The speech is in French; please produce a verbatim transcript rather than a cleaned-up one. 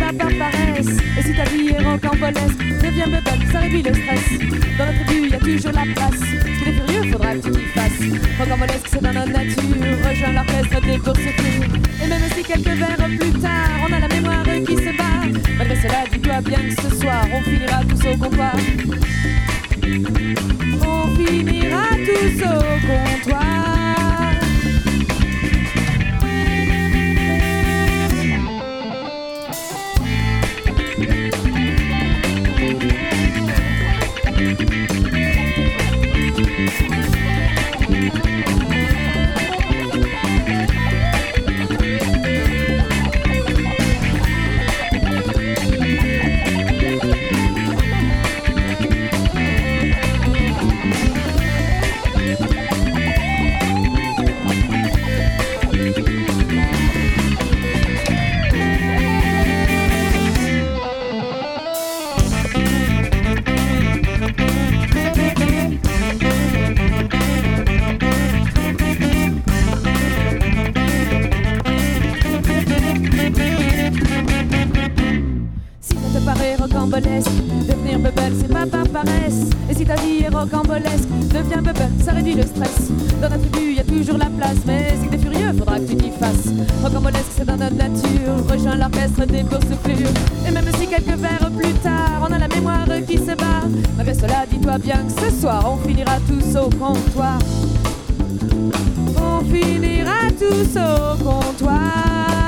pas par paresse. Et si ta vie est rocambolesque, deviens bubble, ça réduit le stress. Dans notre tribu, y a toujours la place. Si t'es furieux, faudra que tu t'y fasses. Rocambolesque, c'est dans notre nature. Rejoins l'orchestre des courses futures. Et même si quelques verres plus tard, on a la mémoire qui se bat. Malgré cela, dis-toi bien que ce soir, on finira tous au comptoir. On finira tous au comptoir. Devenir bubble, c'est pas par paresse. Et si ta vie est rocambolesque, deviens bubble, ça réduit le stress. Dans notre tribu, y a toujours la place. Mais si t'es furieux, faudra que tu t'y fasses. Rocambolesque, c'est dans notre nature. Rejoins l'orchestre des boursouflures. Et même si quelques verres plus tard, on a la mémoire qui se bat. Malgré cela, dis-toi bien que ce soir, on finira tous au comptoir. On finira tous au comptoir.